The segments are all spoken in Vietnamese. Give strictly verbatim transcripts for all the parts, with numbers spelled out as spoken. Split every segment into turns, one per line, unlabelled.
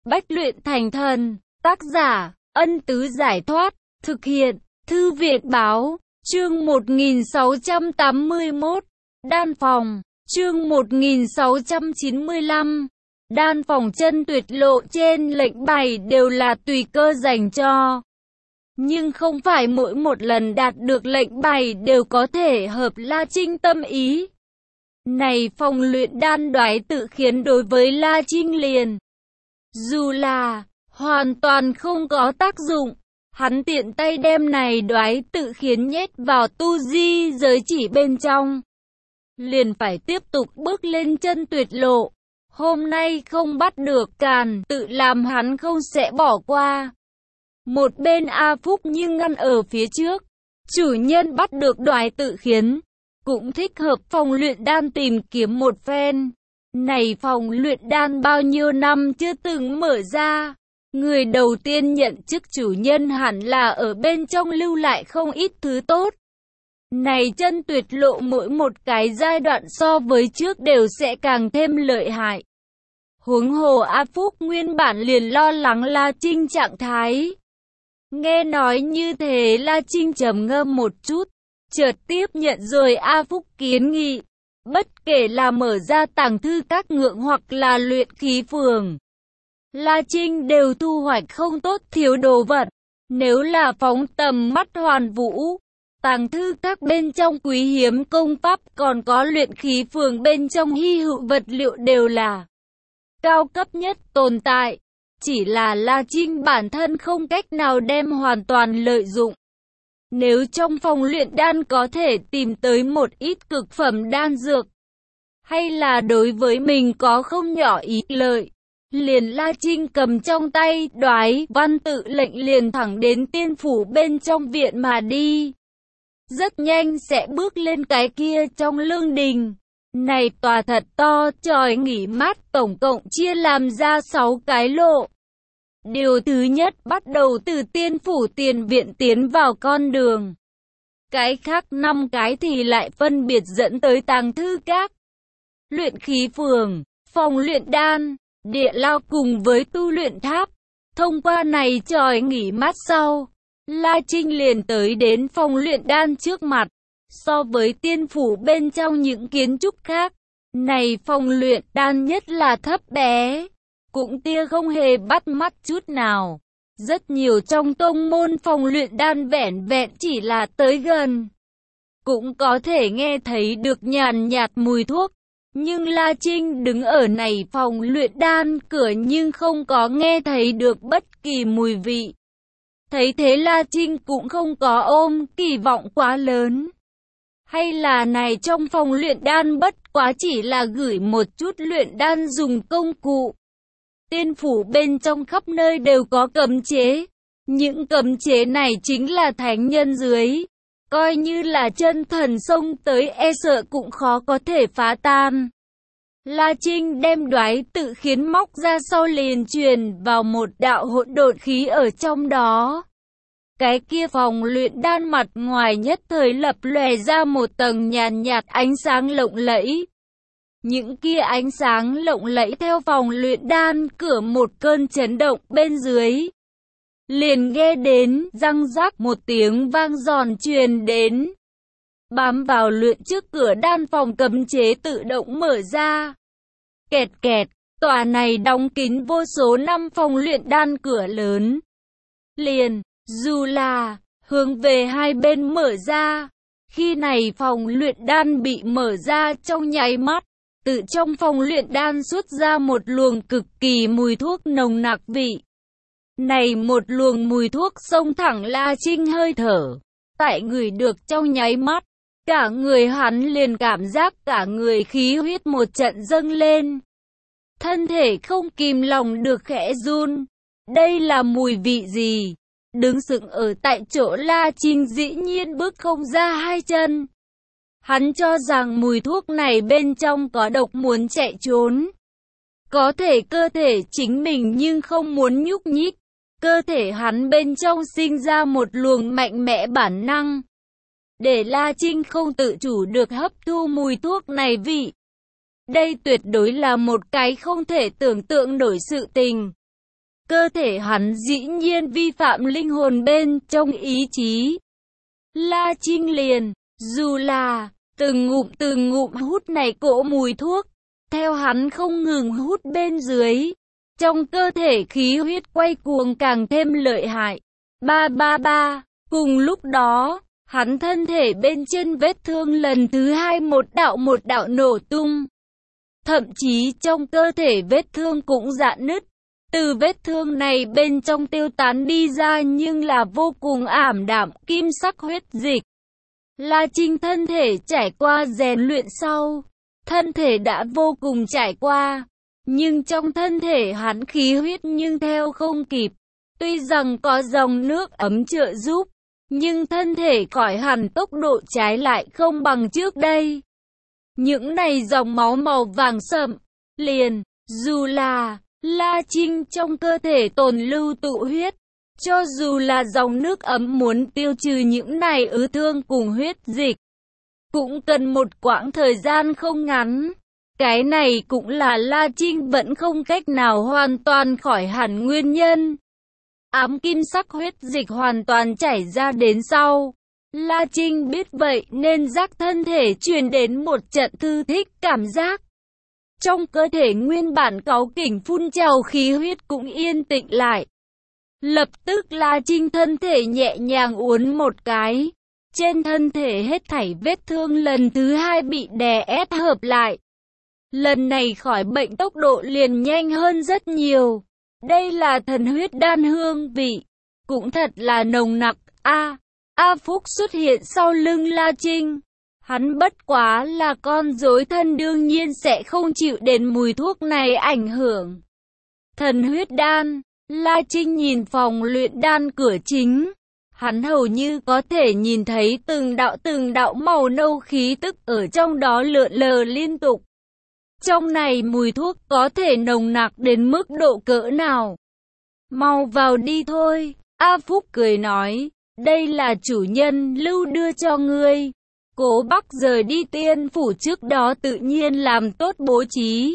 Bách luyện thành thần. Tác giả, Ân Tứ Giải Thoát. Thực hiện, Thư viện Báo. Chương một nghìn sáu trăm tám mươi mốt. Đan phòng. Chương một nghìn sáu trăm chín mươi lăm. Đan phòng chân tuyệt lộ trên lệnh bài đều là tùy cơ dành cho. Nhưng không phải mỗi một lần đạt được lệnh bài đều có thể hợp La Trinh tâm ý. Này phòng luyện đan đoái tự khiến đối với La Trinh liền. Dù là hoàn toàn không có tác dụng, hắn tiện tay đem này đoái tự khiến nhét vào tu di giới chỉ bên trong. Liền phải tiếp tục bước lên chân tuyệt lộ. Hôm nay không bắt được càn tự làm hắn không sẽ bỏ qua. Một bên A Phúc nhưng ngăn ở phía trước. Chủ nhân bắt được đoái tự khiến. Cũng thích hợp phòng luyện đan tìm kiếm một phen. Này phòng luyện đan bao nhiêu năm chưa từng mở ra. Người đầu tiên nhận chức chủ nhân hẳn là ở bên trong lưu lại không ít thứ tốt. Này chân tuyệt lộ mỗi một cái giai đoạn so với trước đều sẽ càng thêm lợi hại. Huống hồ A Phúc nguyên bản liền lo lắng La Trinh trạng thái. Nghe nói như thế La Trinh trầm ngâm một chút, chợt tiếp nhận rồi A Phúc kiến nghị. Bất kể là mở ra tàng thư các ngượng hoặc là luyện khí phường, La Trinh đều thu hoạch không tốt thiếu đồ vật. Nếu là phóng tầm mắt hoàn vũ, tàng thư các bên trong quý hiếm công pháp còn có luyện khí phường bên trong hy hữu vật liệu đều là cao cấp nhất tồn tại. Chỉ là La Trinh bản thân không cách nào đem hoàn toàn lợi dụng. Nếu trong phòng luyện đan có thể tìm tới một ít cực phẩm đan dược, hay là đối với mình có không nhỏ ý lợi, liền La Trinh cầm trong tay đoái văn tự lệnh liền thẳng đến tiên phủ bên trong viện mà đi. Rất nhanh sẽ bước lên cái kia trong lương đình. Này tòa thật to, tròi nghỉ mát tổng cộng chia làm ra sáu cái lộ. Điều thứ nhất bắt đầu từ tiên phủ tiền viện tiến vào con đường. Cái khác năm cái thì lại phân biệt dẫn tới tàng thư các, luyện khí phường, phòng luyện đan, địa lao cùng với tu luyện tháp. Thông qua này tròi nghỉ mát sau, La Trinh liền tới đến phòng luyện đan trước mặt. So với tiên phủ bên trong những kiến trúc khác, này phòng luyện đan nhất là thấp bé, cũng tia không hề bắt mắt chút nào. Rất nhiều trong tông môn phòng luyện đan vẻn vẹn chỉ là tới gần, cũng có thể nghe thấy được nhàn nhạt mùi thuốc. Nhưng La Trinh đứng ở này phòng luyện đan cửa nhưng không có nghe thấy được bất kỳ mùi vị. Thấy thế La Trinh cũng không có ôm kỳ vọng quá lớn. Hay là này trong phòng luyện đan bất quá chỉ là gửi một chút luyện đan dùng công cụ. Tiên phủ bên trong khắp nơi đều có cấm chế. Những cấm chế này chính là thánh nhân dưới. Coi như là chân thần xông tới e sợ cũng khó có thể phá tan. La Trinh đem đoái tự khiến móc ra sau liền truyền vào một đạo hỗn độn khí ở trong đó. Cái kia phòng luyện đan mặt ngoài nhất thời lập lòe ra một tầng nhàn nhạt ánh sáng lộng lẫy. Những kia ánh sáng lộng lẫy theo phòng luyện đan cửa một cơn chấn động bên dưới. Liền nghe đến răng rắc một tiếng vang giòn truyền đến. Bám vào luyện trước cửa đan phòng cấm chế tự động mở ra. Kẹt kẹt, tòa này đóng kín vô số năm phòng luyện đan cửa lớn. Liền, dù là hướng về hai bên mở ra. Khi này phòng luyện đan bị mở ra trong nháy mắt, từ trong phòng luyện đan xuất ra một luồng cực kỳ mùi thuốc nồng nặc vị. Này một luồng mùi thuốc xông thẳng La Trinh hơi thở. Tại người được trong nháy mắt, cả người hắn liền cảm giác cả người khí huyết một trận dâng lên. Thân thể không kìm lòng được khẽ run. Đây là mùi vị gì? Đứng sững ở tại chỗ La Trinh dĩ nhiên bước không ra hai chân. Hắn cho rằng mùi thuốc này bên trong có độc muốn chạy trốn. Có thể cơ thể chính mình nhưng không muốn nhúc nhích. Cơ thể hắn bên trong sinh ra một luồng mạnh mẽ bản năng. Để La Trinh không tự chủ được hấp thu mùi thuốc này vị. Đây tuyệt đối là một cái không thể tưởng tượng nổi sự tình. cơ thể hắn dĩ nhiên vi phạm linh hồn bên trong ý chí. La Trinh liền, dù là, từng ngụm từng ngụm hút này cỗ mùi thuốc, theo hắn không ngừng hút bên dưới, trong cơ thể khí huyết quay cuồng càng thêm lợi hại. Ba ba ba, cùng lúc đó, hắn thân thể bên trên vết thương lần thứ hai một đạo một đạo nổ tung. Thậm chí trong cơ thể vết thương cũng rạn nứt. Từ vết thương này bên trong tiêu tán đi ra nhưng là vô cùng ảm đạm kim sắc huyết dịch. La Trinh thân thể trải qua rèn luyện sau, thân thể đã vô cùng trải qua, nhưng trong thân thể hắn khí huyết nhưng theo không kịp. Tuy rằng có dòng nước ấm trợ giúp, nhưng thân thể khỏi hẳn tốc độ trái lại không bằng trước đây. Những này dòng máu màu vàng sậm, liền, dù là La Trinh trong cơ thể tồn lưu tụ huyết, cho dù là dòng nước ấm muốn tiêu trừ những này ứ thương cùng huyết dịch, cũng cần một quãng thời gian không ngắn. Cái này cũng là La Trinh vẫn không cách nào hoàn toàn khỏi hẳn nguyên nhân. Ám kim sắc huyết dịch hoàn toàn chảy ra đến sau. La Trinh biết vậy nên giác thân thể truyền đến một trận thư thích cảm giác. Trong cơ thể nguyên bản cáu kỉnh phun trào khí huyết cũng yên tĩnh lại. Lập tức La Trinh thân thể nhẹ nhàng uốn một cái. Trên thân thể hết thảy vết thương lần thứ hai bị đè ép hợp lại. Lần này khỏi bệnh tốc độ liền nhanh hơn rất nhiều. Đây là thần huyết đan hương vị. Cũng thật là nồng nặc. A, A Phúc xuất hiện sau lưng La Trinh. Hắn bất quá là con rối thân đương nhiên sẽ không chịu đến mùi thuốc này ảnh hưởng. Thần huyết đan, La Trinh nhìn phòng luyện đan cửa chính. Hắn hầu như có thể nhìn thấy từng đạo từng đạo màu nâu khí tức ở trong đó lượn lờ liên tục. Trong này mùi thuốc có thể nồng nặc đến mức độ cỡ nào? Mau vào đi thôi, A Phúc cười nói, đây là chủ nhân lưu đưa cho ngươi. Cố Bắc rời đi tiên phủ trước đó tự nhiên làm tốt bố trí.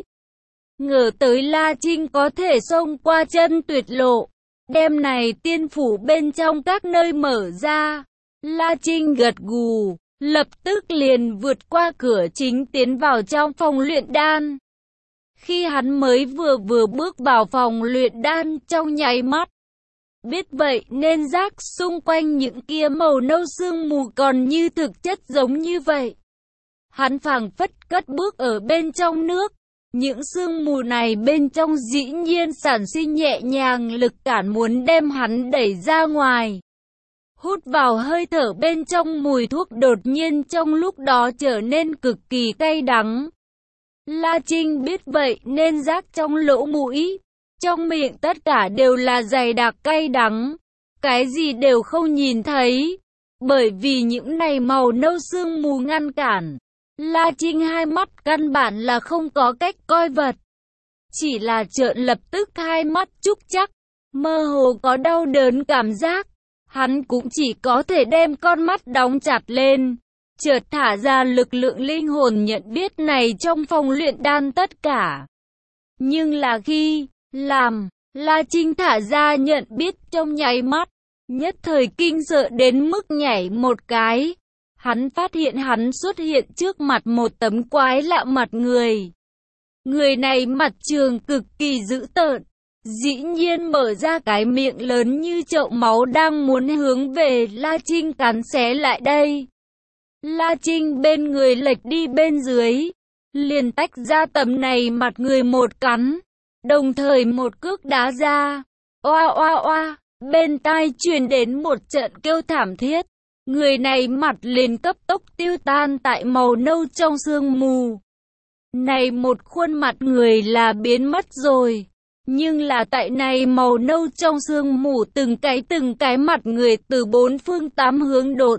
Ngờ tới La Trinh có thể xông qua chân tuyệt lộ. Đêm này tiên phủ bên trong các nơi mở ra. La Trinh gật gù, lập tức liền vượt qua cửa chính tiến vào trong phòng luyện đan. Khi hắn mới vừa vừa bước vào phòng luyện đan trong nháy mắt. Biết vậy nên giác xung quanh những kia màu nâu sương mù còn như thực chất giống như vậy. Hắn phảng phất cất bước ở bên trong nước. Những sương mù này bên trong dĩ nhiên sản sinh nhẹ nhàng lực cản muốn đem hắn đẩy ra ngoài. Hút vào hơi thở bên trong mùi thuốc đột nhiên trong lúc đó trở nên cực kỳ cay đắng. La Trinh biết vậy nên giác trong lỗ mũi, trong miệng tất cả đều là dày đặc cay đắng. Cái gì đều không nhìn thấy, bởi vì những này màu nâu sương mù ngăn cản. La Trinh hai mắt căn bản là không có cách coi vật. Chỉ là trợn lập tức hai mắt trúc chắc, mơ hồ có đau đớn cảm giác. Hắn cũng chỉ có thể đem con mắt đóng chặt lên. Chợt thả ra lực lượng linh hồn nhận biết này trong phòng luyện đan tất cả. Nhưng là khi làm, La Trinh thả ra nhận biết trong nháy mắt. Nhất thời kinh sợ đến mức nhảy một cái. Hắn phát hiện hắn xuất hiện trước mặt một tấm quái lạ mặt người. Người này mặt trường cực kỳ dữ tợn. Dĩ nhiên mở ra cái miệng lớn như chậu máu đang muốn hướng về La Trinh cắn xé lại đây. La Trinh bên người lệch đi bên dưới. Liền tách ra tấm này mặt người một cắn. Đồng thời một cước đá ra. Oa oa oa. Bên tai truyền đến một trận kêu thảm thiết. Người này mặt liền cấp tốc tiêu tan tại màu nâu trong sương mù. Này một khuôn mặt người là biến mất rồi. Nhưng là tại này màu nâu trong sương mù từng cái từng cái mặt người từ bốn phương tám hướng đột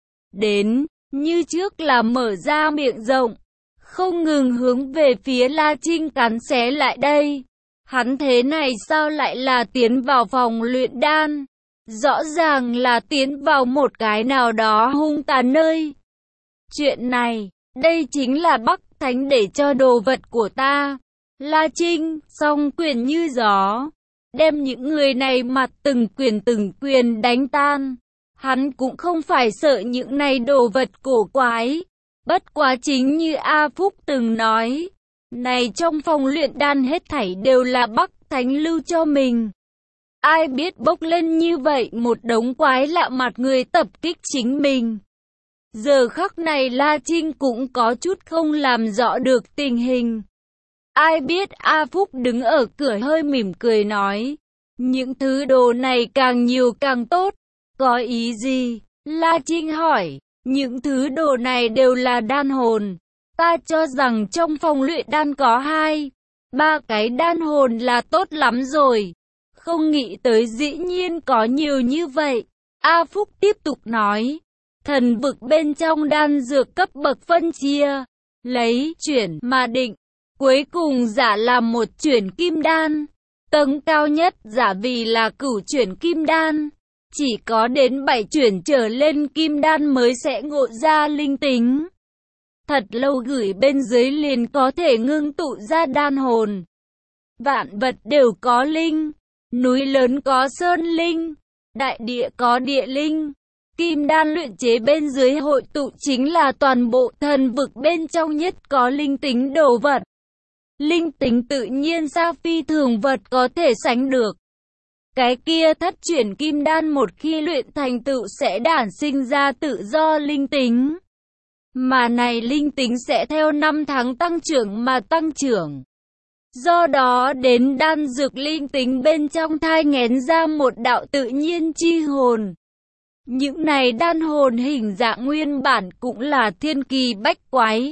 đến, như trước là mở ra miệng rộng, không ngừng hướng về phía La Trinh cắn xé lại đây. Hắn thế này sao lại là tiến vào phòng luyện đan? Rõ ràng là tiến vào một cái nào đó hung tàn nơi. Chuyện này, đây chính là Bắc Thánh để cho đồ vật của ta. La Trinh, song quyền như gió. đem những người này mặt từng quyền từng quyền đánh tan. Hắn cũng không phải sợ những này đồ vật cổ quái. Bất quá chính như A Phúc từng nói, này trong phòng luyện đan hết thảy đều là Bắc Thánh lưu cho mình. Ai biết bốc lên như vậy một đống quái lạ mặt người tập kích chính mình. Giờ khắc này La Trinh cũng có chút không làm rõ được tình hình. Ai biết A Phúc đứng ở cửa hơi mỉm cười nói, những thứ đồ này càng nhiều càng tốt. Có ý gì? La Trinh hỏi. Những thứ đồ này đều là đan hồn. Ta cho rằng trong phòng luyện đan có hai, ba cái đan hồn là tốt lắm rồi. Không nghĩ tới dĩ nhiên có nhiều như vậy. A Phúc tiếp tục nói. Thần vực bên trong đan dược cấp bậc phân chia, lấy chuyển mà định. Cuối cùng giả là một chuyển kim đan. Tầng cao nhất giả vì là cửu chuyển kim đan. Chỉ có đến bảy chuyển trở lên kim đan mới sẽ ngộ ra linh tính. Thật lâu gửi bên dưới liền có thể ngưng tụ ra đan hồn. Vạn vật đều có linh. Núi lớn có sơn linh. Đại địa có địa linh. Kim đan luyện chế bên dưới hội tụ chính là toàn bộ thần vực bên trong nhất có linh tính đồ vật. Linh tính tự nhiên sao phi thường vật có thể sánh được. Cái kia thất chuyển kim đan một khi luyện thành tựu sẽ đản sinh ra tự do linh tính. Mà này linh tính sẽ theo năm tháng tăng trưởng mà tăng trưởng. Do đó đến đan dược linh tính bên trong thai nghén ra một đạo tự nhiên chi hồn. Những này đan hồn hình dạng nguyên bản cũng là thiên kỳ bách quái.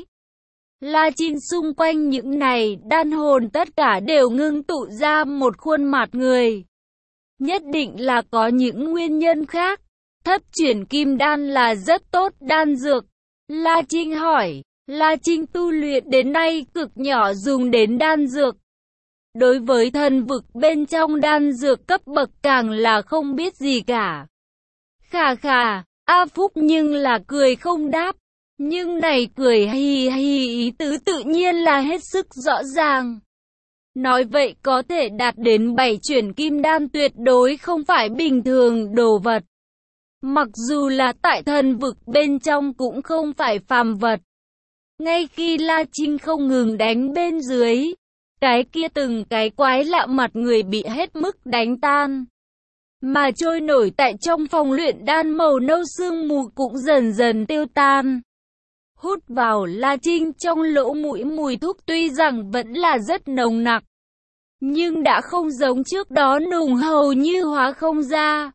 La Trinh xung quanh những này đan hồn tất cả đều ngưng tụ ra một khuôn mặt người. Nhất định là có những nguyên nhân khác. Thất chuyển kim đan là rất tốt đan dược. La Trinh hỏi. La Trinh tu luyện đến nay cực nhỏ dùng đến đan dược. Đối với thần vực bên trong đan dược cấp bậc càng là không biết gì cả. Khà khà, A Phúc nhưng là cười không đáp. Nhưng này cười hì hì ý tứ tự nhiên là hết sức rõ ràng. Nói vậy có thể đạt đến bảy chuyển kim đan tuyệt đối không phải bình thường đồ vật. Mặc dù là tại thần vực bên trong cũng không phải phàm vật. Ngay khi La Trinh không ngừng đánh bên dưới, cái kia từng cái quái lạ mặt người bị hết mức đánh tan. Mà trôi nổi tại trong phòng luyện đan màu nâu sương mù cũng dần dần tiêu tan. Hút vào La Trinh trong lỗ mũi mùi thuốc tuy rằng vẫn là rất nồng nặc, nhưng đã không giống trước đó nùng hầu như hóa không ra.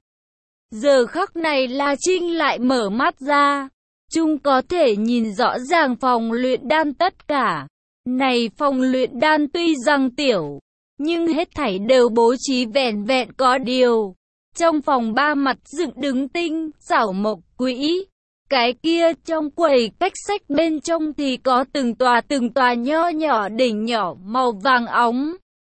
Giờ khắc này La Trinh lại mở mắt ra, chúng có thể nhìn rõ ràng phòng luyện đan tất cả. Này phòng luyện đan tuy rằng tiểu, nhưng hết thảy đều bố trí vẹn vẹn có điều. Trong phòng ba mặt dựng đứng tinh, xảo mộc quỹ. Cái kia trong quầy cách sách bên trong thì có từng tòa từng tòa nho nhỏ đỉnh nhỏ màu vàng óng.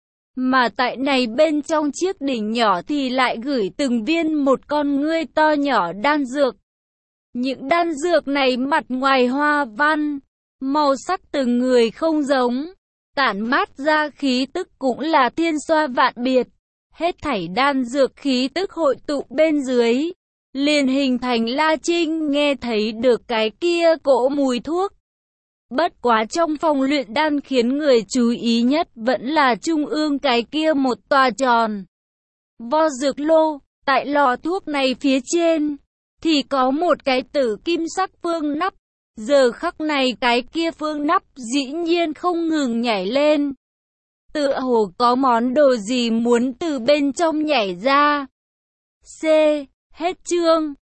Mà tại này bên trong chiếc đỉnh nhỏ thì lại gửi từng viên một con ngươi to nhỏ đan dược. Những đan dược này mặt ngoài hoa văn, màu sắc từng người không giống, tản mát ra khí tức cũng là thiên xoa vạn biệt. Hết thảy đan dược khí tức hội tụ bên dưới, liền hình thành La Trinh nghe thấy được cái kia cỗ mùi thuốc. Bất quá trong phòng luyện đan khiến người chú ý nhất vẫn là trung ương cái kia một tòa tròn vo dược lô. Tại lò thuốc này phía trên thì có một cái tử kim sắc phương nắp. Giờ khắc này cái kia phương nắp dĩ nhiên không ngừng nhảy lên, tựa hồ có món đồ gì muốn từ bên trong nhảy ra. C. Hết chương.